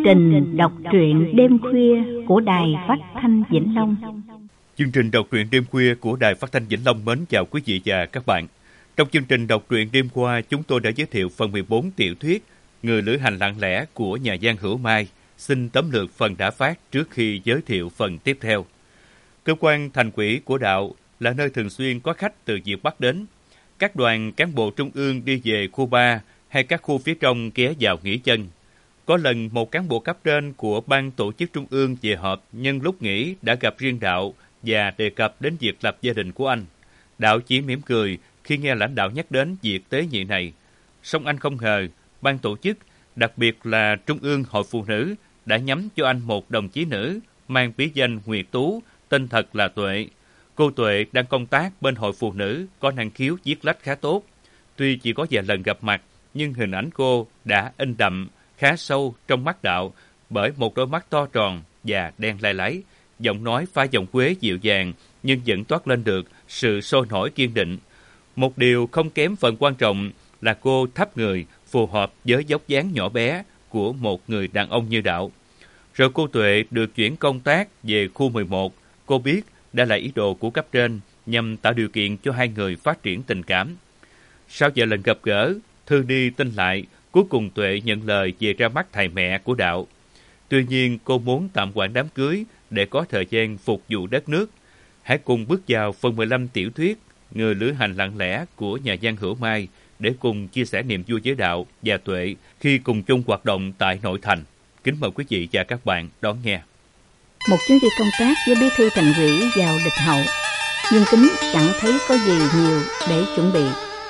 trình đọc truyện đêm khuya của Đài Phát thanh Vĩnh Long. Chương trình đọc truyện đêm khuya của Đài Phát thanh Vĩnh Long mến chào quý vị và các bạn. Trong chương trình đọc truyện đêm qua, chúng tôi đã giới thiệu phần 14 tiểu thuyết Người lữ hành lặng lẽ của nhà văn Hữu Mai. Xin tóm lược phần đã phát trước khi giới thiệu phần tiếp theo. Cơ quan thành ủy của đạo là nơi thường xuyên có khách từ Việt Bắc đến. Các đoàn cán bộ trung ương đi về khu 3 hay các khu phía trong ghé vào nghỉ chân. Có lần một cán bộ cấp trên của ban tổ chức trung ương về họp nhân lúc nghỉ đã gặp riêng đạo và đề cập đến việc lập gia đình của anh. Đạo chỉ mỉm cười khi nghe lãnh đạo nhắc đến việc tế nhị này. Song anh không ngờ, ban tổ chức, đặc biệt là Trung ương Hội Phụ Nữ, đã nhắm cho anh một đồng chí nữ mang bí danh Nguyệt Tú, tên thật là Tuệ. Cô Tuệ đang công tác bên Hội Phụ Nữ, có năng khiếu viết lách khá tốt. Tuy chỉ có vài lần gặp mặt, nhưng hình ảnh cô đã in đậm, khá sâu trong mắt đạo bởi một đôi mắt to tròn và đen lai láy, giọng nói pha giọng quế dịu dàng nhưng vẫn toát lên được sự sôi nổi kiên định. Một điều không kém phần quan trọng là cô thấp người, phù hợp với dốc dáng nhỏ bé của một người đàn ông như đạo. Rồi cô Tuệ được chuyển công tác về khu 11, cô biết đã là ý đồ của cấp trên nhằm tạo điều kiện cho hai người phát triển tình cảm. Sau vài lần gặp gỡ, thư đi tin lại, cuối cùng Tuệ nhận lời về ra mắt thầy mẹ của đạo. Tuy nhiên cô muốn tạm hoãn đám cưới để có thời gian phục vụ đất nước. Hãy cùng bước vào phần 15 tiểu thuyết Người lữ hành lặng lẽ của nhà văn Hữu Mai để cùng chia sẻ niềm vui với đạo và Tuệ khi cùng chung hoạt động tại nội thành. Kính mời quý vị và các bạn đón nghe. Một chuyến đi công tác với bí thư thành ủy vào Địch Hậu, nhưng Kính chẳng thấy có gì nhiều để chuẩn bị.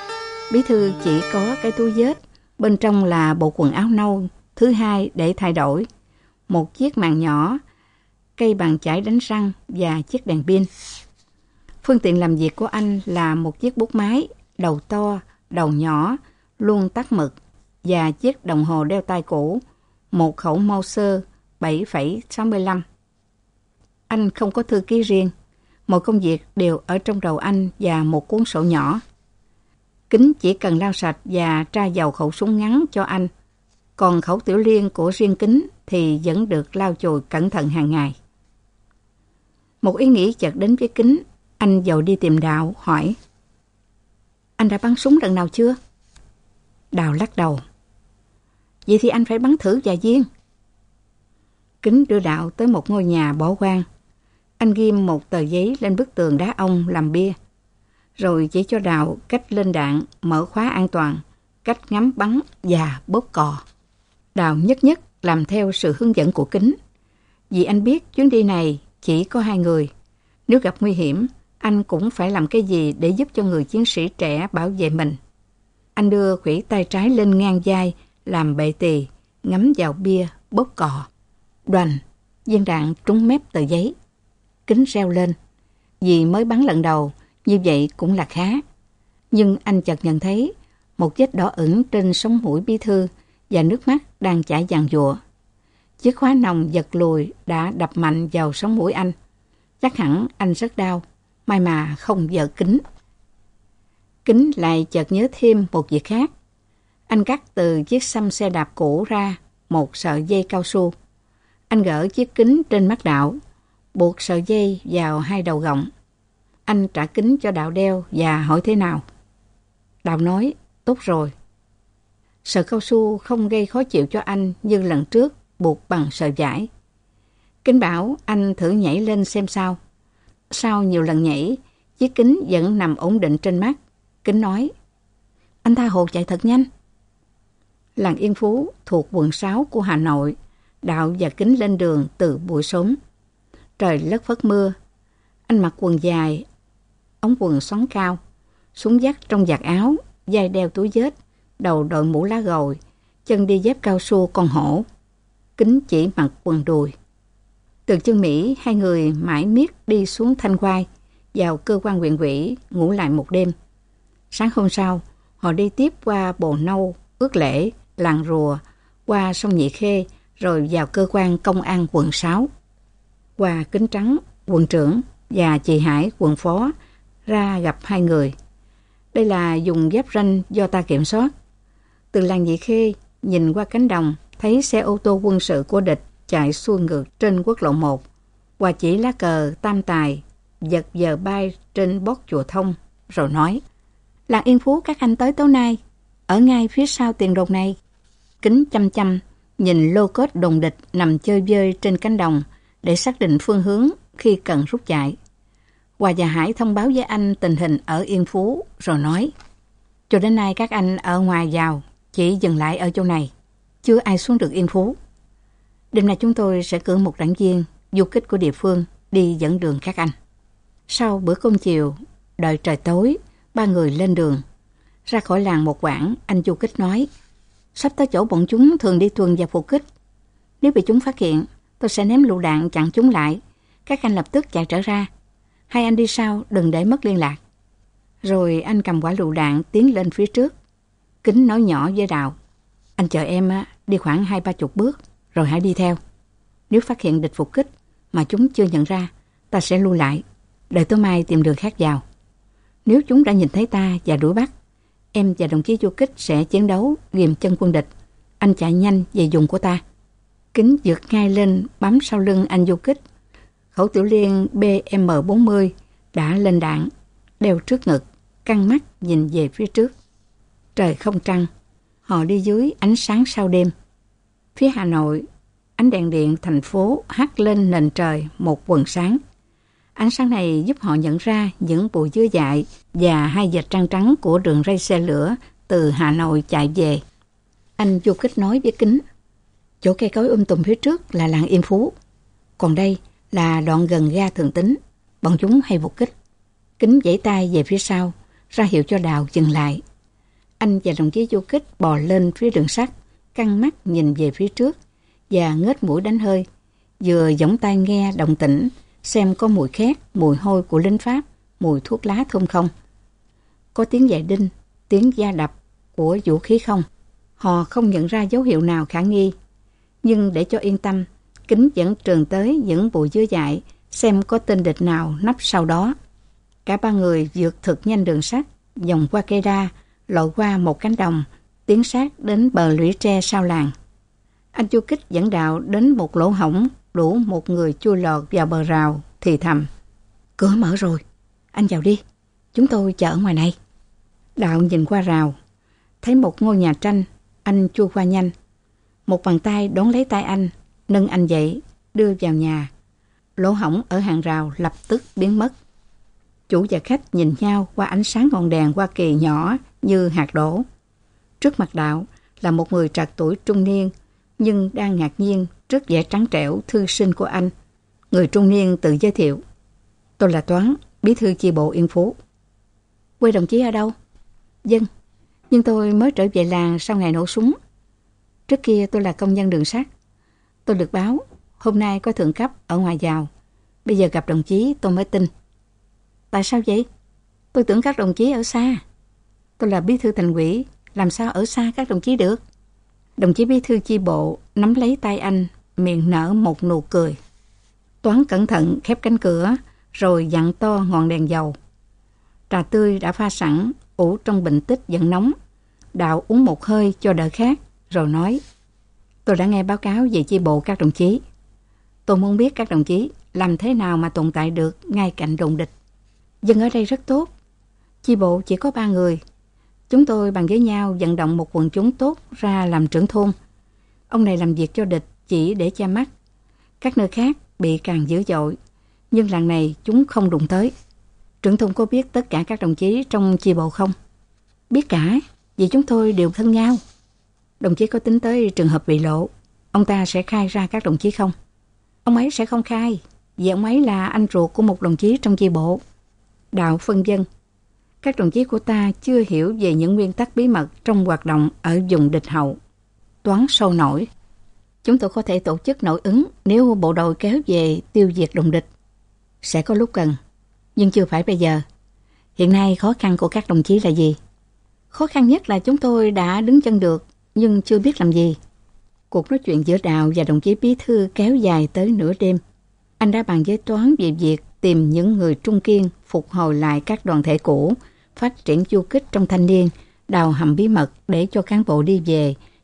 Bí thư chỉ có cái túi vết, bên trong là bộ quần áo nâu thứ hai để thay đổi, một chiếc màn nhỏ, cây bàn chải đánh răng và chiếc đèn pin. Phương tiện làm việc của anh là một chiếc bút máy, đầu to, đầu nhỏ, luôn tắt mực, và chiếc đồng hồ đeo tay cũ, một khẩu Mauser 7,65. Anh không có thư ký riêng, mọi công việc đều ở trong đầu anh và một cuốn sổ nhỏ. Kính chỉ cần lau sạch và tra dầu khẩu súng ngắn cho anh, còn khẩu tiểu liên của riêng Kính thì vẫn được lau chùi cẩn thận hàng ngày. Một ý nghĩ chợt đến với Kính, anh vội đi tìm Đạo hỏi: "Anh đã bắn súng lần nào chưa?" Đào lắc đầu. "Vậy thì anh phải bắn thử vài viên." Kính đưa Đạo tới một ngôi nhà bỏ hoang. Anh ghim một tờ giấy lên bức tường đá ong làm bia, rồi chỉ cho Đạo cách lên đạn, mở khóa an toàn, cách ngắm bắn và bóp cò. Đạo nhất nhất làm theo sự hướng dẫn của Kính, vì anh biết chuyến đi này chỉ có hai người. Nếu gặp nguy hiểm, anh cũng phải làm cái gì để giúp cho người chiến sĩ trẻ bảo vệ mình. Anh đưa khuỷu tay trái lên ngang vai, làm bệ tỳ, ngắm vào bia, bóp cò. Đoành, viên đạn trúng mép tờ giấy. Kính reo lên. Vì mới bắn lần đầu, như vậy cũng là khá. Nhưng anh chợt nhận thấy một vết đỏ ửng trên sống mũi bí thư và nước mắt đang chảy giàn giụa. Chiếc khóa nòng giật lùi đã đập mạnh vào sống mũi anh. Chắc hẳn anh rất đau, may mà không vỡ kính. Kính lại chợt nhớ thêm một việc khác. Anh cắt từ chiếc xăm xe đạp cũ ra một sợi dây cao su. Anh gỡ chiếc kính trên mắt Đạo, buộc sợi dây vào hai đầu gọng. Anh trả kính cho Đạo đeo và hỏi thế nào. Đạo nói, tốt rồi. Sợi cao su không gây khó chịu cho anh như lần trước buộc bằng sợi vải. Kính bảo anh thử nhảy lên xem sao. Sau nhiều lần nhảy, chiếc kính vẫn nằm ổn định trên mắt. Kính nói, anh tha hồ chạy thật nhanh. Làng Yên Phú thuộc quận 6 của Hà Nội. Đạo và Kính lên đường từ buổi sớm. Trời lất phất mưa. Anh mặc quần dài, ống quần xoắn cao, súng dắt trong vạt áo, vai đeo túi vết, đầu đội mũ lá gồi, chân đi dép cao su con hổ. Kính chỉ mặc quần đùi. Từ Chương Mỹ, hai người mãi miết đi xuống Thanh Oai, vào cơ quan huyện ủy, ngủ lại một đêm. Sáng hôm sau, họ đi tiếp qua Bồ Nâu, Ước Lễ, Làng Rùa, qua sông Nhị Khê, rồi vào cơ quan công an quận 6. Qua Kính Trắng, quận trưởng, và chị Hải, quận phó, ra gặp hai người. Đây là vùng giáp ranh do ta kiểm soát. Từ làng Nhị Khê, nhìn qua cánh đồng thấy xe ô tô quân sự của địch chạy xuôi ngược trên quốc lộ 1 và chỉ lá cờ tam tài giật giờ bay trên bót chùa Thông, rồi nói: "Làng Yên Phú các anh tới tối nay, ở ngay phía sau tiền đồn này." Kính chăm chăm nhìn lô cốt đồn địch nằm chơi vơi trên cánh đồng để xác định phương hướng khi cần rút chạy. Hòa và Hải thông báo với anh tình hình ở Yên Phú, rồi nói: "Cho đến nay các anh ở ngoài vào chỉ dừng lại ở chỗ này, chưa ai xuống được Yên Phú. Đêm nay chúng tôi sẽ cử một đảng viên du kích của địa phương đi dẫn đường các anh." Sau bữa cơm chiều, đợi trời tối, ba người lên đường. Ra khỏi làng một quãng, anh du kích nói: "Sắp tới chỗ bọn chúng thường đi tuần và phục kích. Nếu bị chúng phát hiện, tôi sẽ ném lựu đạn chặn chúng lại. Các anh lập tức chạy trở ra. Hai anh đi sau, đừng để mất liên lạc." Rồi anh cầm quả lựu đạn tiến lên phía trước. Kính nói nhỏ với Đào: "Anh chờ em đi khoảng 20-30 bước, rồi hãy đi theo. Nếu phát hiện địch phục kích mà chúng chưa nhận ra, ta sẽ lui lại, đợi tối mai tìm đường khác vào. Nếu chúng đã nhìn thấy ta và đuổi bắt, em và đồng chí du kích sẽ chiến đấu ghìm chân quân địch. Anh chạy nhanh về vùng của ta." Kính vượt ngay lên bám sau lưng anh du kích. Khẩu tiểu liên BM40 đã lên đạn, đeo trước ngực, căng mắt nhìn về phía trước. Trời không trăng, họ đi dưới ánh sáng sau đêm. Phía Hà Nội, ánh đèn điện thành phố hắt lên nền trời một quầng sáng. Ánh sáng này giúp họ nhận ra những bụi dưa dại và hai vệt trăng trắng của đường ray xe lửa từ Hà Nội chạy về. Anh du kích nói với Kính: "Chỗ cây cối tùm phía trước là làng Yên Phú, còn đây là đoạn gần ga Thường Tín, bọn chúng hay phục kích." Kính vẫy tay về phía sau, ra hiệu cho Đào dừng lại. Anh và đồng chí du kích bò lên phía đường sắt, căng mắt nhìn về phía trước và ngếch mũi đánh hơi, vừa giỏng tai nghe động tĩnh xem có mùi khét, mùi hôi của lính Pháp, mùi thuốc lá thơm không, có tiếng giày đinh, tiếng da đập của vũ khí không. Họ không nhận ra dấu hiệu nào khả nghi, nhưng để cho yên tâm, Kính vẫn trườn tới những bụi dưa dại xem có tên địch nào nấp sau đó. Cả ba người vượt thật nhanh đường sắt, vòng qua cây đa, lội qua một cánh đồng, tiến sát đến bờ lũy tre sau làng. Anh du kích dẫn Đạo đến một lỗ hổng đủ một người chui lọt vào bờ rào, thì thầm: "Cửa mở rồi, anh vào đi, chúng tôi chờ ở ngoài này." Đạo nhìn qua rào, thấy một ngôi nhà tranh, anh chui qua nhanh. Một bàn tay đón lấy tay anh, nâng anh dậy, đưa vào nhà. Lỗ hổng ở hàng rào lập tức biến mất. Chủ và khách nhìn nhau qua ánh sáng ngọn đèn Hoa Kỳ nhỏ như hạt đổ. Trước mặt Đạo là một người trạc tuổi trung niên, nhưng đang ngạc nhiên trước vẻ trắng trẻo thư sinh của anh. Người trung niên tự giới thiệu: "Tôi là Toán, bí thư chi bộ Yên Phú." "Quê đồng chí ở đâu?" "Dân, nhưng tôi mới trở về làng sau ngày nổ súng. Trước kia tôi là công nhân đường sắt. Tôi được báo hôm nay có thượng cấp ở ngoài vào. Bây giờ gặp đồng chí tôi mới tin." "Tại sao vậy?" "Tôi tưởng các đồng chí ở xa." "Tôi là bí thư thành ủy, làm sao ở xa các đồng chí được?" Đồng chí bí thư chi bộ nắm lấy tay anh, miệng nở một nụ cười. Toán cẩn thận khép cánh cửa, rồi dặn to ngọn đèn dầu. Trà tươi đã pha sẵn, ủ trong bình tích vẫn nóng. Đạo uống một hơi cho đỡ khát, rồi nói: "Tôi đã nghe báo cáo về chi bộ các đồng chí. Tôi muốn biết các đồng chí làm thế nào mà tồn tại được ngay cạnh đồn địch. Dân ở đây rất tốt. Chi bộ chỉ có 3 người. Chúng tôi bàn với nhau vận động một quần chúng tốt ra làm trưởng thôn. Ông này làm việc cho địch chỉ để che mắt. Các nơi khác bị càng dữ dội, nhưng làng này chúng không đụng tới. Trưởng thôn có biết tất cả các đồng chí trong chi bộ không?" "Biết cả, vì chúng tôi đều thân nhau." "Đồng chí có tính tới trường hợp bị lộ, ông ta sẽ khai ra các đồng chí không?" "Ông ấy sẽ không khai, vì ông ấy là anh ruột của một đồng chí trong chi bộ." Đạo phân vân: "Các đồng chí của ta chưa hiểu về những nguyên tắc bí mật trong hoạt động ở vùng địch hậu." Toán sôi nổi: "Chúng tôi có thể tổ chức nội ứng nếu bộ đội kéo về tiêu diệt đồn địch. Sẽ có lúc cần, nhưng chưa phải bây giờ. Hiện nay khó khăn của các đồng chí là gì?" "Khó khăn nhất là chúng tôi đã đứng chân được, nhưng chưa biết làm gì." Cuộc nói chuyện giữa Đạo và đồng chí bí thư kéo dài tới nửa đêm. Anh đã bàn với Toán về việc tìm những người trung kiên phục hồi lại các đoàn thể cũ, phát triển du kích trong thanh niên, đào hầm bí mật để cho cán bộ đi về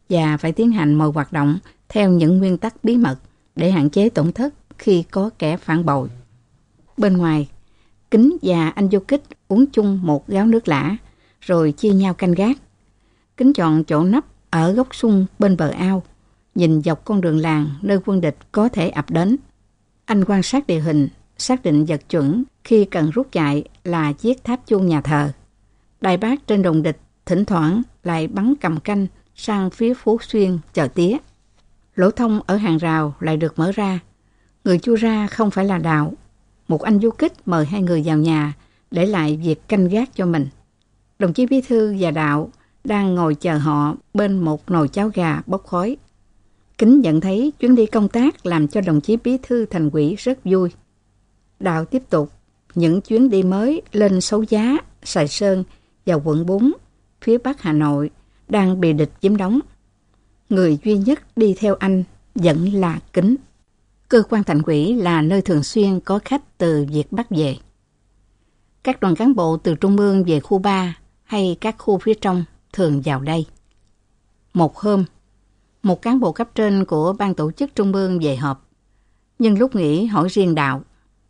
và phải tiến hành mọi hoạt động theo những nguyên tắc bí mật để hạn chế tổn thất khi có kẻ phản bội. Bên ngoài, Kính và anh Du Kích uống chung một gáo nước lã, rồi chia nhau canh gác. Kính chọn chỗ nấp ở góc xung bên bờ ao, nhìn dọc con đường làng nơi quân địch có thể ập đến. Anh quan sát địa hình, xác định vật chuẩn khi cần rút chạy là chiếc tháp chuông nhà thờ. Đại bác trên đồn địch thỉnh thoảng lại bắn cầm canh sang phía Phú Xuyên chờ tía. Lỗ thông ở hàng rào lại được mở ra. Người chui ra không phải là Đạo. Một anh Du Kích mời hai người vào nhà, để lại việc canh gác cho mình. Đồng chí Bí Thư và Đạo đang ngồi chờ họ bên một nồi cháo gà bốc khói. Kính nhận thấy chuyến đi công tác làm cho đồng chí Bí Thư Thành ủy rất vui. Đạo tiếp tục những chuyến đi mới lên Xấu Giá, Sài Sơn và quận 4, phía Bắc Hà Nội, đang bị địch chiếm đóng. Người duy nhất đi theo anh vẫn là Kính. Cơ quan Thành ủy là nơi thường xuyên có khách từ Việt Bắc về. Các đoàn cán bộ từ Trung ương về khu 3 hay các khu phía trong thường vào đây. Một hôm, một cán bộ cấp trên của ban tổ chức Trung ương về họp. Nhưng lúc nghỉ hỏi riêng Đạo: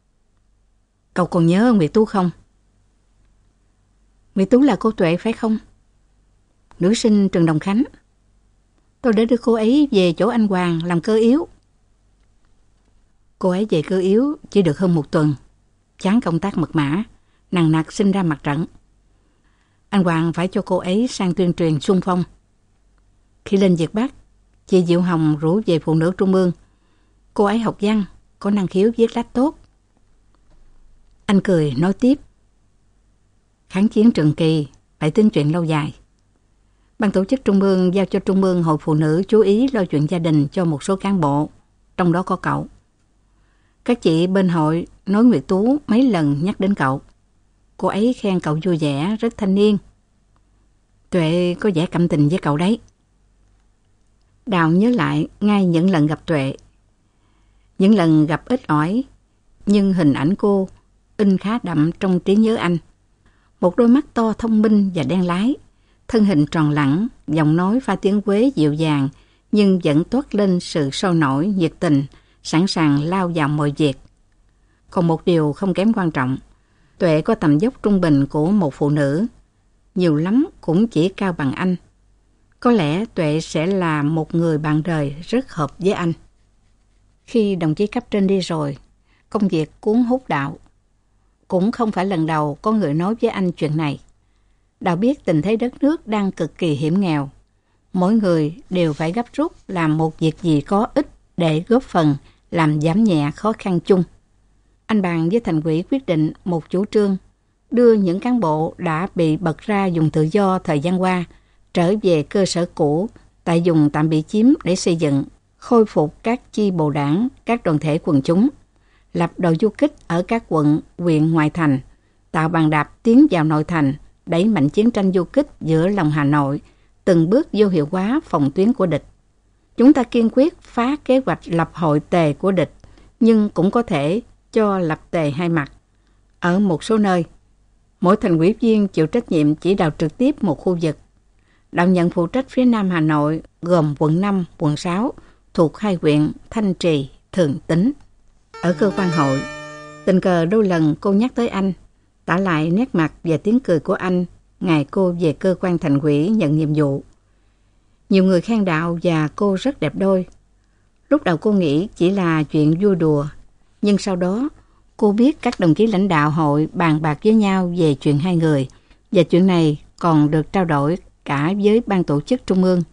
"Cậu còn nhớ Nguyệt Tú không?" "Nguyệt Tú là cô Tuệ phải không?" "Nữ sinh trường Đồng Khánh. Tôi đã đưa cô ấy về chỗ anh Hoàng làm cơ yếu." "Cô ấy về cơ yếu chỉ được hơn một tuần. Chán công tác mật mã, nằng nặc sinh ra mặt trận. Anh Hoàng phải cho cô ấy sang tuyên truyền xung phong. Khi lên Việt Bắc, chị Diệu Hồng rủ về phụ nữ Trung ương. Cô ấy học văn, có năng khiếu viết lách tốt." Anh cười nói tiếp: "Kháng chiến trường kỳ, phải tính chuyện lâu dài. Ban tổ chức Trung ương giao cho Trung ương Hội Phụ nữ chú ý lo chuyện gia đình cho một số cán bộ, trong đó có cậu. Các chị bên hội nói Nguyệt Tú mấy lần nhắc đến cậu. Cô ấy khen cậu vui vẻ, rất thanh niên. Tuệ có vẻ cảm tình với cậu đấy." Đào nhớ lại ngay những lần gặp Tuệ. Những lần gặp ít ỏi, nhưng hình ảnh cô in khá đậm trong trí nhớ anh. Một đôi mắt to thông minh và đen lái, thân hình tròn lẳng, giọng nói pha tiếng Quế dịu dàng, nhưng vẫn toát lên sự sôi nổi, nhiệt tình, sẵn sàng lao vào mọi việc. Còn một điều không kém quan trọng, Tuệ có tầm dốc trung bình của một phụ nữ, nhiều lắm cũng chỉ cao bằng anh. Có lẽ Tuệ sẽ là một người bạn đời rất hợp với anh. Khi đồng chí cấp trên đi rồi, công việc cuốn hút Đạo. Cũng không phải lần đầu có người nói với anh chuyện này. Đạo biết tình thế đất nước đang cực kỳ hiểm nghèo. Mỗi người đều phải gấp rút làm một việc gì có ích để góp phần làm giảm nhẹ khó khăn chung. Anh bàn với Thành ủy quyết định một chủ trương đưa những cán bộ đã bị bật ra vùng tự do thời gian qua trở về cơ sở cũ tại vùng tạm bị chiếm để xây dựng, khôi phục các chi bộ đảng, các đoàn thể quần chúng, lập đội du kích ở các quận, huyện ngoại thành, tạo bàn đạp tiến vào nội thành, đẩy mạnh chiến tranh du kích giữa lòng Hà Nội, từng bước vô hiệu hóa phòng tuyến của địch. Chúng ta kiên quyết phá kế hoạch lập hội tề của địch, nhưng cũng có thể cho lập tề hai mặt. Ở một số nơi, mỗi thành ủy viên chịu trách nhiệm chỉ đạo trực tiếp một khu vực. Đạo nhận phụ trách phía Nam Hà Nội gồm quận 5, quận 6, thuộc hai huyện Thanh Trì, Thường Tín. Ở cơ quan hội, tình cờ đôi lần cô nhắc tới anh, tả lại nét mặt và tiếng cười của anh ngày cô về cơ quan thành ủy nhận nhiệm vụ. Nhiều người khen Đạo và cô rất đẹp đôi. Lúc đầu cô nghĩ chỉ là chuyện vui đùa, nhưng sau đó cô biết các đồng chí lãnh đạo hội bàn bạc với nhau về chuyện hai người, và chuyện này còn được trao đổi cả với ban tổ chức Trung ương.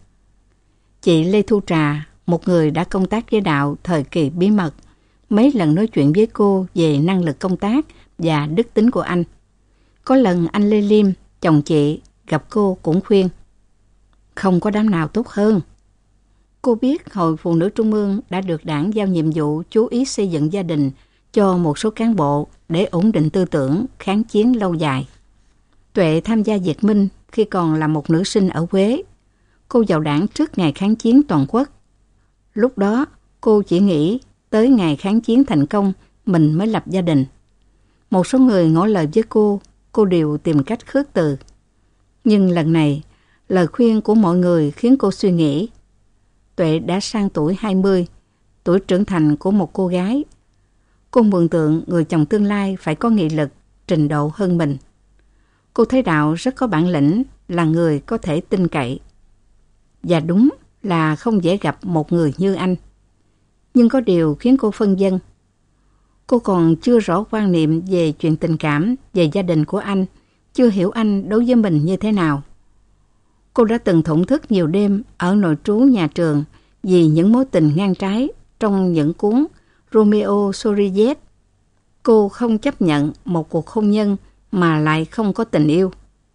Chị Lê Thu Trà, một người đã công tác với Đạo thời kỳ bí mật, mấy lần nói chuyện với cô về năng lực công tác và đức tính của anh. Có lần anh Lê Liêm, chồng chị, gặp cô cũng khuyên: "Không có đám nào tốt hơn." Cô biết Hội Phụ nữ Trung ương đã được Đảng giao nhiệm vụ chú ý xây dựng gia đình cho một số cán bộ để ổn định tư tưởng, kháng chiến lâu dài. Tuệ tham gia Việt Minh khi còn là một nữ sinh ở Huế. Cô vào Đảng trước ngày kháng chiến toàn quốc. Lúc đó, cô chỉ nghĩ tới ngày kháng chiến thành công mình mới lập gia đình. Một số người ngỏ lời với cô đều tìm cách khước từ. Nhưng lần này, Lời khuyên của mọi người khiến cô suy nghĩ. Tuệ đã sang tuổi 20, tuổi trưởng thành của một cô gái. Cô mường tượng người chồng tương lai phải có nghị lực, trình độ hơn mình. Cô thấy Đạo rất có bản lĩnh, là người có thể tin cậy. Và đúng là không dễ gặp một người như anh. Nhưng có điều khiến cô phân vân. Cô còn chưa rõ quan niệm về chuyện tình cảm, về gia đình của anh, chưa hiểu anh đối với mình như thế nào. Cô đã từng thổn thức nhiều đêm ở nội trú nhà trường vì những mối tình ngang trái trong những cuốn Romeo Juliet. Cô không chấp nhận một cuộc hôn nhân mà lại không có tình yêu.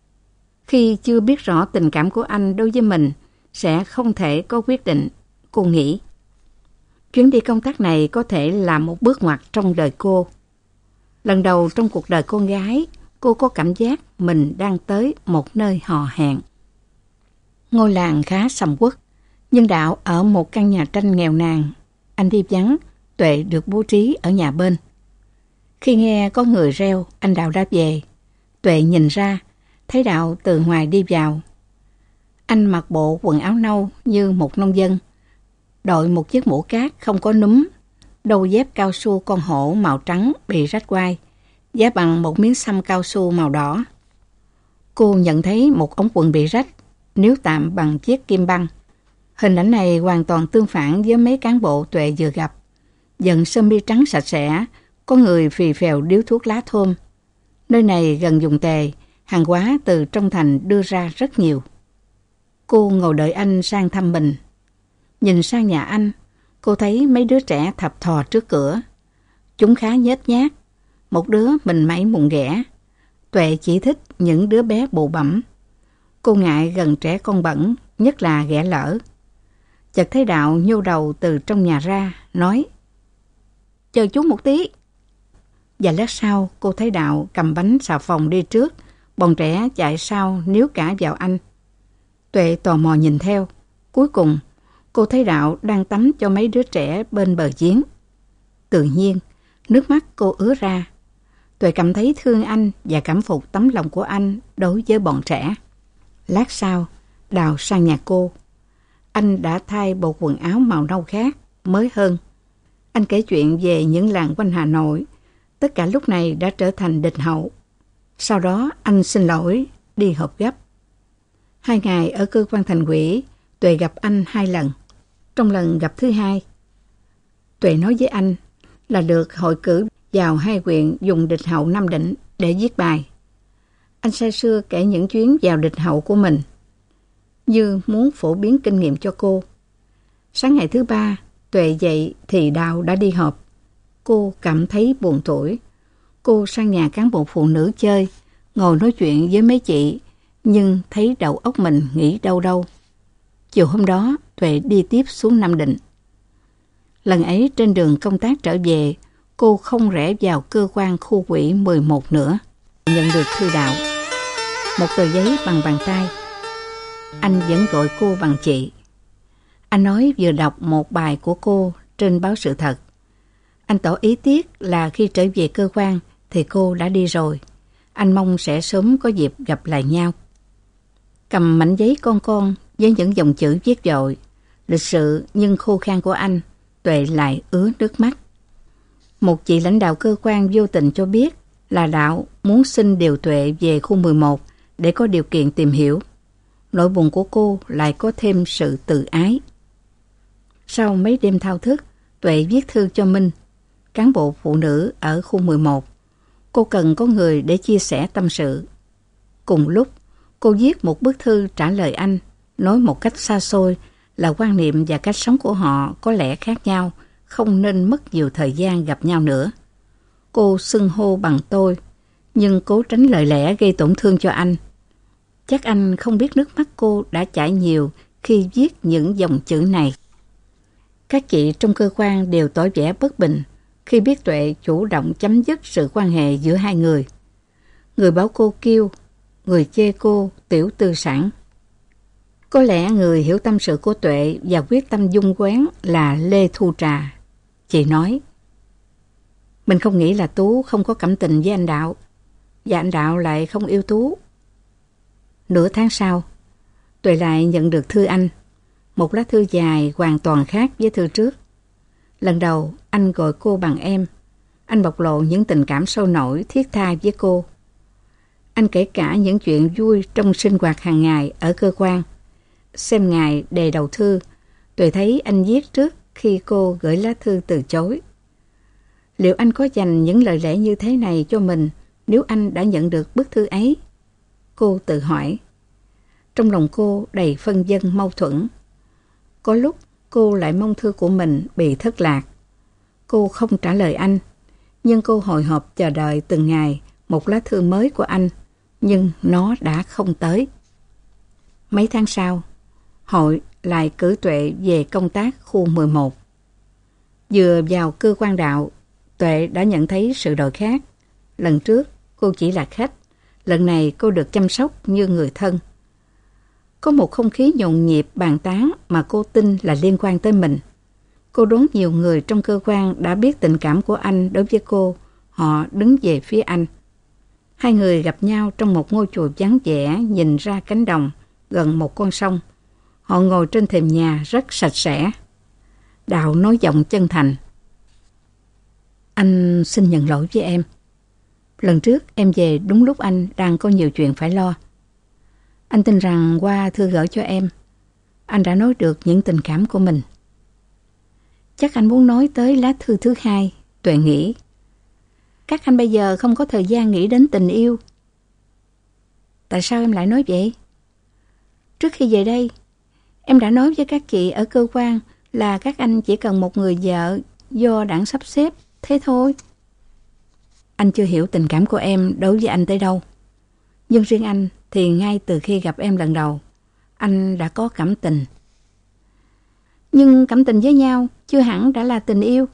Khi chưa biết rõ tình cảm của anh đối với mình sẽ không thể có quyết định, cô nghĩ. Chuyến đi công tác này có thể là một bước ngoặt trong đời cô. Lần đầu trong cuộc đời con gái, cô có cảm giác mình đang tới một nơi hò hẹn. Ngôi làng khá sầm uất, nhưng Đạo ở một căn nhà tranh nghèo nàn. Anh đi vắng, Tuệ được bố trí ở nhà bên. Khi nghe có người reo, anh Đạo đã về. Tuệ nhìn ra, thấy Đạo từ ngoài đi vào. Anh mặc bộ quần áo nâu như một nông dân, đội một chiếc mũ cát không có núm, đôi dép cao su con hổ màu trắng bị rách quai, giá bằng một miếng xăm cao su màu đỏ. Cô nhận thấy một ống quần bị rách, níu tạm bằng chiếc kim băng. Hình ảnh này hoàn toàn tương phản với mấy cán bộ Tuệ vừa gặp. Dần sơ mi trắng sạch sẽ, có người phì phèo điếu thuốc lá thơm. Nơi này gần dùng tề, hàng hóa từ trong thành đưa ra rất nhiều. Cô ngồi đợi anh sang thăm mình. Nhìn sang nhà anh, cô thấy mấy đứa trẻ thập thò trước cửa. Chúng khá nhếch nhác, một đứa mình mẩy mụn ghẻ. Tuệ chỉ thích những đứa bé bụ bẫm. Cô ngại gần trẻ con bẩn, nhất là ghẻ lỡ. Chợt thấy Đạo nhô đầu từ trong nhà ra, nói: "Chờ chú một tí." Và lát sau, cô thấy Đạo cầm bánh xà phòng đi trước, bọn trẻ chạy sau níu cả vào anh. Tuệ tò mò nhìn theo. Cuối cùng, cô thấy Đạo đang tắm cho mấy đứa trẻ bên bờ giếng. Tự nhiên, nước mắt cô ứa ra. Tuệ cảm thấy thương anh và cảm phục tấm lòng của anh đối với bọn trẻ. Lát sau, Đào sang nhà cô. Anh đã thay bộ quần áo màu nâu khác, mới hơn. Anh kể chuyện về những làng quanh Hà Nội. Tất cả lúc này đã trở thành địch hậu. Sau đó anh xin lỗi, đi họp gấp. 2 ngày ở cơ quan thành ủy, Tuệ gặp anh 2 lần. Trong lần gặp thứ 2, Tuệ nói với anh là được hội cử vào 2 huyện dùng địch hậu Nam Định để viết bài. Anh say sưa kể những chuyến vào địch hậu của mình, như muốn phổ biến kinh nghiệm cho cô. Sáng ngày thứ 3, Tuệ dậy thì Đào đã đi họp. Cô cảm thấy buồn tủi. Cô sang nhà cán bộ phụ nữ chơi, ngồi nói chuyện với mấy chị, nhưng thấy đầu óc mình nghĩ đâu đâu. Chiều hôm đó, Tuệ đi tiếp xuống Nam Định. Lần ấy trên đường công tác trở về, cô không rẽ vào cơ quan khu ủy 11 nữa. Nhận được thư Đạo, một tờ giấy bằng bàn tay. Anh vẫn gọi cô bằng chị. Anh nói vừa đọc một bài của cô trên báo Sự Thật. Anh tỏ ý tiếc là khi trở về cơ quan thì cô đã đi rồi. Anh mong sẽ sớm có dịp gặp lại nhau. Cầm mảnh giấy con với những dòng chữ viết vội, lịch sự nhưng khô khan của anh, Tuệ lại ứa nước mắt. Một chị lãnh đạo cơ quan vô tình cho biết là Đạo muốn xin điều Tuệ về khu 11 để có điều kiện tìm hiểu. Nỗi buồn của cô lại có thêm sự tự ái. Sau mấy đêm thao thức, Tuệ viết thư cho Minh, cán bộ phụ nữ ở khu 11. Cô cần có người để chia sẻ tâm sự. Cùng lúc, cô viết một bức thư trả lời anh, nói một cách xa xôi là quan niệm và cách sống của họ có lẽ khác nhau, không nên mất nhiều thời gian gặp nhau nữa. Cô xưng hô bằng tôi, nhưng cố tránh lời lẽ gây tổn thương cho anh. Chắc anh không biết nước mắt cô đã chảy nhiều khi viết những dòng chữ này. Các chị trong cơ quan đều tỏ vẻ bất bình khi biết Tuệ chủ động chấm dứt sự quan hệ giữa hai người. Người bảo cô kiêu, người chê cô tiểu tư sản. Có lẽ người hiểu tâm sự của Tuệ và quyết tâm dung quán là Lê Thu Trà. Chị nói, mình không nghĩ là Tú không có cảm tình với anh Đạo, và anh Đạo lại không yêu Tú. Nửa tháng sau, Tuệ lại nhận được thư anh. Một lá thư dài hoàn toàn khác với thư trước. Lần đầu anh gọi cô bằng em. Anh bộc lộ những tình cảm sâu nổi thiết tha với cô. Anh kể cả những chuyện vui trong sinh hoạt hàng ngày ở cơ quan. Xem ngài đề đầu thư, Tuệ thấy anh viết trước khi cô gửi lá thư từ chối. Liệu anh có dành những lời lẽ như thế này cho mình nếu anh đã nhận được bức thư ấy? Cô tự hỏi. Trong lòng cô đầy phân vân mâu thuẫn. Có lúc cô lại mong thư của mình bị thất lạc. Cô không trả lời anh, nhưng cô hồi hộp chờ đợi từng ngày một lá thư mới của anh, nhưng nó đã không tới. Mấy tháng sau, hội lại cử Tuệ về công tác khu 11. Vừa vào cơ quan đạo, Tuệ đã nhận thấy sự đổi khác. Lần trước, cô chỉ là khách. Lần này cô được chăm sóc như người thân. Có một không khí nhộn nhịp bàn tán mà cô tin là liên quan tới mình. Cô đoán nhiều người trong cơ quan đã biết tình cảm của anh đối với cô. Họ đứng về phía anh. Hai người gặp nhau trong một ngôi chùa vắng vẻ nhìn ra cánh đồng gần một con sông. Họ ngồi trên thềm nhà rất sạch sẽ. Đạo nói giọng chân thành. Anh xin nhận lỗi với em. Lần trước em về đúng lúc anh đang có nhiều chuyện phải lo. Anh tin rằng qua thư gửi cho em, anh đã nói được những tình cảm của mình. Chắc anh muốn nói tới lá thư thứ hai, Tuệ nghĩ. Các anh bây giờ không có thời gian nghĩ đến tình yêu. Tại sao em lại nói vậy? Trước khi về đây, em đã nói với các chị ở cơ quan là các anh chỉ cần một người vợ do đảng sắp xếp, thế thôi. Anh chưa hiểu tình cảm của em đối với anh tới đâu. Nhưng riêng anh thì ngay từ khi gặp em lần đầu, anh đã có cảm tình. Nhưng cảm tình với nhau chưa hẳn đã là tình yêu.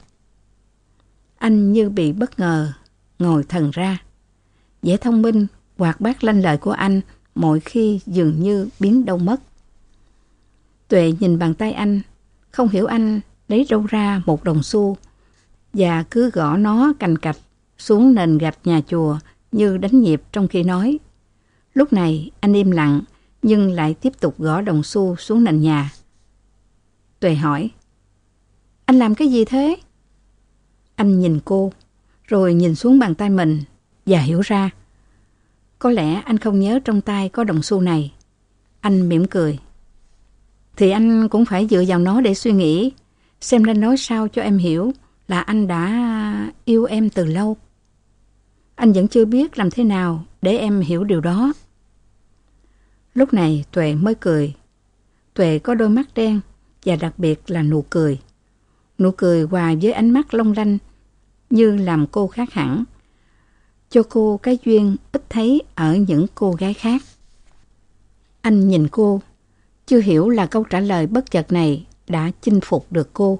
Anh như bị bất ngờ, ngồi thần ra. Vẻ thông minh, hoạt bát lanh lợi của anh mỗi khi dường như biến đâu mất. Tuệ nhìn bàn tay anh, không hiểu anh lấy đâu ra một đồng xu và cứ gõ nó cành cạch xuống nền gạch nhà chùa như đánh nhịp trong khi nói. Lúc này anh im lặng nhưng lại tiếp tục gõ đồng xu xuống nền nhà. Tuệ hỏi, anh làm cái gì thế? Anh nhìn cô, rồi nhìn xuống bàn tay mình và hiểu ra. Có lẽ anh không nhớ trong tay có đồng xu này. Anh mỉm cười. Thì anh cũng phải dựa vào nó để suy nghĩ, xem nên nói sao cho em hiểu là anh đã yêu em từ lâu. Anh vẫn chưa biết làm thế nào để em hiểu điều đó. Lúc này Tuệ mới cười. Tuệ có đôi mắt đen và đặc biệt là nụ cười. Nụ cười hòa với ánh mắt long lanh như làm cô khác hẳn, cho cô cái duyên ít thấy ở những cô gái khác. Anh nhìn cô, chưa hiểu là câu trả lời bất chợt này đã chinh phục được cô.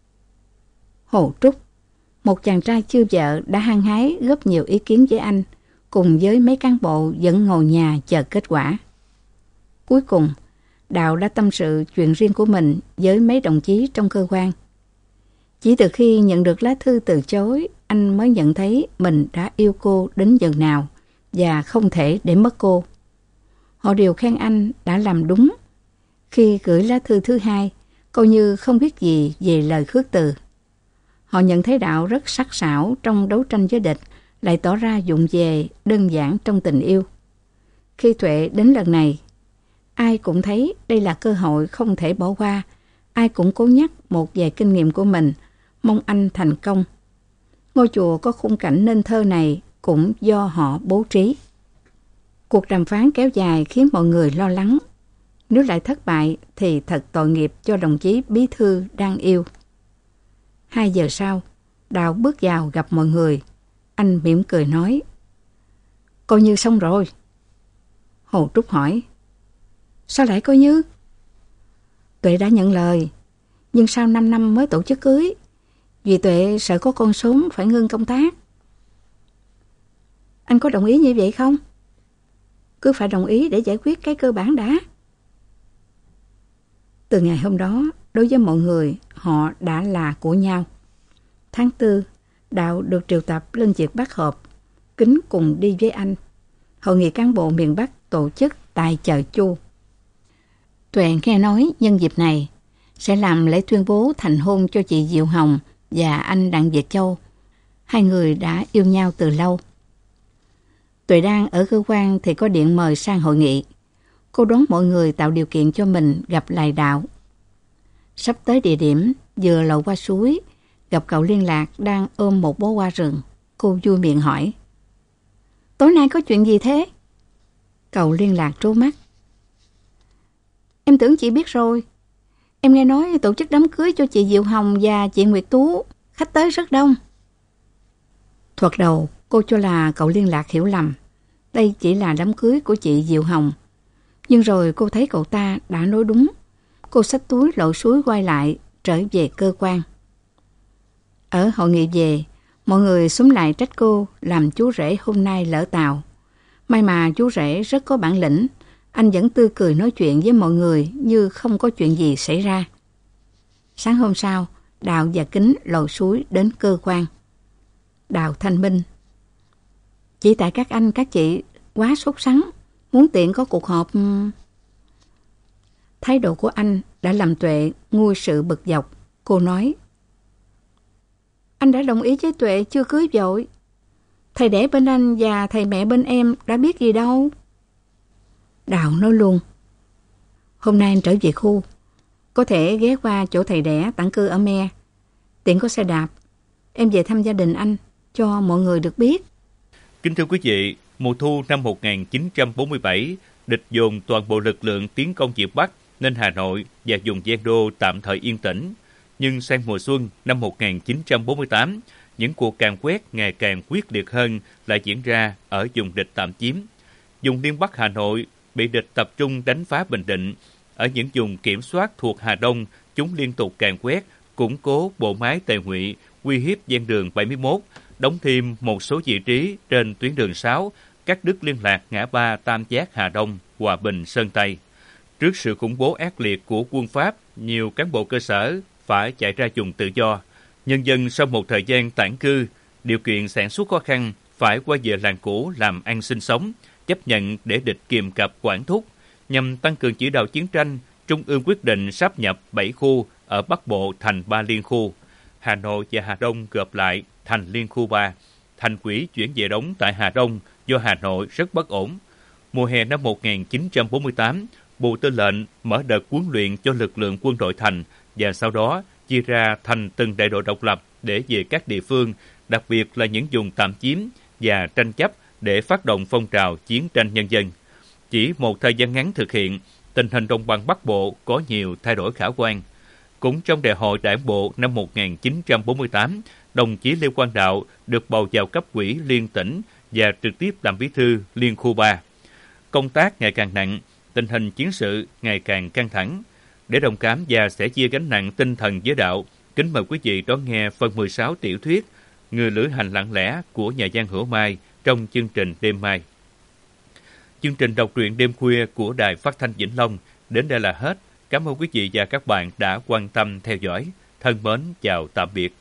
Hồ Trúc, một chàng trai chưa vợ đã hăng hái góp nhiều ý kiến với anh, cùng với mấy cán bộ vẫn ngồi nhà chờ kết quả. Cuối cùng, Đạo đã tâm sự chuyện riêng của mình với mấy đồng chí trong cơ quan. Chỉ từ khi nhận được lá thư từ chối, anh mới nhận thấy mình đã yêu cô đến nhường nào và không thể để mất cô. Họ đều khen anh đã làm đúng. Khi gửi lá thư thứ hai, coi như không biết gì về lời khước từ. Họ nhận thấy Đạo rất sắc sảo trong đấu tranh với địch, lại tỏ ra vụng về, đơn giản trong tình yêu. Khi Tuệ đến lần này, ai cũng thấy đây là cơ hội không thể bỏ qua. Ai cũng cố nhắc một vài kinh nghiệm của mình, mong anh thành công. Ngôi chùa có khung cảnh nên thơ này cũng do họ bố trí. Cuộc đàm phán kéo dài khiến mọi người lo lắng. Nếu lại thất bại thì thật tội nghiệp cho đồng chí bí thư đang yêu. 2 giờ sau, Đạo bước vào gặp mọi người. Anh mỉm cười nói, coi như xong rồi. Hồ Trúc hỏi, sao lại coi như? Tuệ đã nhận lời, nhưng sau 5 năm mới tổ chức cưới, vì Tuệ sợ có con súng phải ngưng công tác. Anh có đồng ý như vậy không? Cứ phải đồng ý để giải quyết cái cơ bản đã. Từ ngày hôm đó, đối với mọi người, họ đã là của nhau. Tháng 4, Đạo được triệu tập lên việc Bắc họp, Kính cùng đi với anh. Hội nghị cán bộ miền Bắc tổ chức tại chợ Chu. Tuệ nghe nói nhân dịp này sẽ làm lễ tuyên bố thành hôn cho chị Diệu Hồng và anh Đặng Việt Châu. Hai người đã yêu nhau từ lâu. Tuệ đang ở cơ quan thì có điện mời sang hội nghị. Cô đón mọi người tạo điều kiện cho mình gặp lại Đạo. Sắp tới địa điểm, vừa lội qua suối, gặp cậu liên lạc đang ôm một bó hoa rừng. Cô vui miệng hỏi: "Tối nay có chuyện gì thế?" Cậu liên lạc trố mắt: "Em tưởng chị biết rồi. Em nghe nói tổ chức đám cưới cho chị Diệu Hồng và chị Nguyệt Tú. Khách tới rất đông." Thoạt đầu, cô cho là cậu liên lạc hiểu lầm. Đây chỉ là đám cưới của chị Diệu Hồng. Nhưng rồi cô thấy cậu ta đã nói đúng. Cô xách túi lội suối quay lại, trở về cơ quan. Ở hội nghị về, mọi người xúm lại trách cô làm chú rể hôm nay lỡ tàu. May mà chú rể rất có bản lĩnh. Anh vẫn tươi cười nói chuyện với mọi người như không có chuyện gì xảy ra. Sáng hôm sau, Đào và Kính lội suối đến cơ quan. Đào thanh minh: "Chỉ tại các anh các chị quá sốt sắng, muốn tiện có cuộc họp." Thái độ của anh đã làm Tuệ nguôi sự bực dọc. Cô nói: "Anh đã đồng ý với Tuệ chưa cưới vội. Thầy đẻ bên anh và thầy mẹ bên em đã biết gì đâu." Đào nói luôn: "Hôm nay anh trở về khu, có thể ghé qua chỗ thầy đẻ tản cư ở Me. Tiện có xe đạp, em về thăm gia đình anh, cho mọi người được biết." Kính thưa quý vị, mùa thu năm 1947, địch dồn toàn bộ lực lượng tiến công Việt Bắc nên Hà Nội và vùng ven đô tạm thời yên tĩnh. Nhưng sang mùa xuân năm 1948, những cuộc càn quét ngày càng quyết liệt hơn lại diễn ra ở vùng địch tạm chiếm. Vùng Liên Bắc Hà Nội bị địch tập trung đánh phá Bình Định. Ở những vùng kiểm soát thuộc Hà Đông, chúng liên tục càn quét, củng cố bộ máy Tề Ngụy, uy hiếp ven đường 71, đóng thêm một số vị trí trên tuyến đường 6, cắt đứt liên lạc ngã ba Tam Giác Hà Đông, Hòa Bình, Sơn Tây. Trước sự khủng bố ác liệt của quân Pháp, nhiều cán bộ cơ sở phải chạy ra vùng tự do. Nhân dân sau một thời gian tản cư, điều kiện sản xuất khó khăn, phải quay về làng cũ làm ăn sinh sống, chấp nhận để địch kiềm cặp quản thúc. Nhằm tăng cường chỉ đạo chiến tranh, Trung ương quyết định sáp nhập 7 khu ở Bắc Bộ thành 3 liên khu. Hà Nội và Hà Đông gộp lại thành liên khu 3. Thành ủy chuyển về đóng tại Hà Đông do Hà Nội rất bất ổn. Mùa hè năm 1948, Bộ Tư lệnh mở đợt huấn luyện cho lực lượng quân đội thành và sau đó chia ra thành từng đại đội độc lập để về các địa phương, đặc biệt là những vùng tạm chiếm và tranh chấp để phát động phong trào chiến tranh nhân dân. Chỉ một thời gian ngắn thực hiện, tình hình đồng bằng Bắc Bộ có nhiều thay đổi khả quan. Cũng trong đại hội đảng bộ năm 1948, đồng chí Lê Quang Đạo được bầu vào cấp ủy liên tỉnh và trực tiếp làm bí thư liên khu 3. Công tác ngày càng nặng, tình hình chiến sự ngày càng căng thẳng. Để đồng cảm và sẻ chia gánh nặng tinh thần với Đạo, kính mời quý vị đón nghe phần 16 tiểu thuyết Người lữ hành lặng lẽ của nhà văn Hữu Mai trong chương trình đêm mai. Chương trình đọc truyện đêm khuya của Đài Phát thanh Vĩnh Long đến đây là hết. Cảm ơn quý vị và các bạn đã quan tâm theo dõi. Thân mến chào tạm biệt.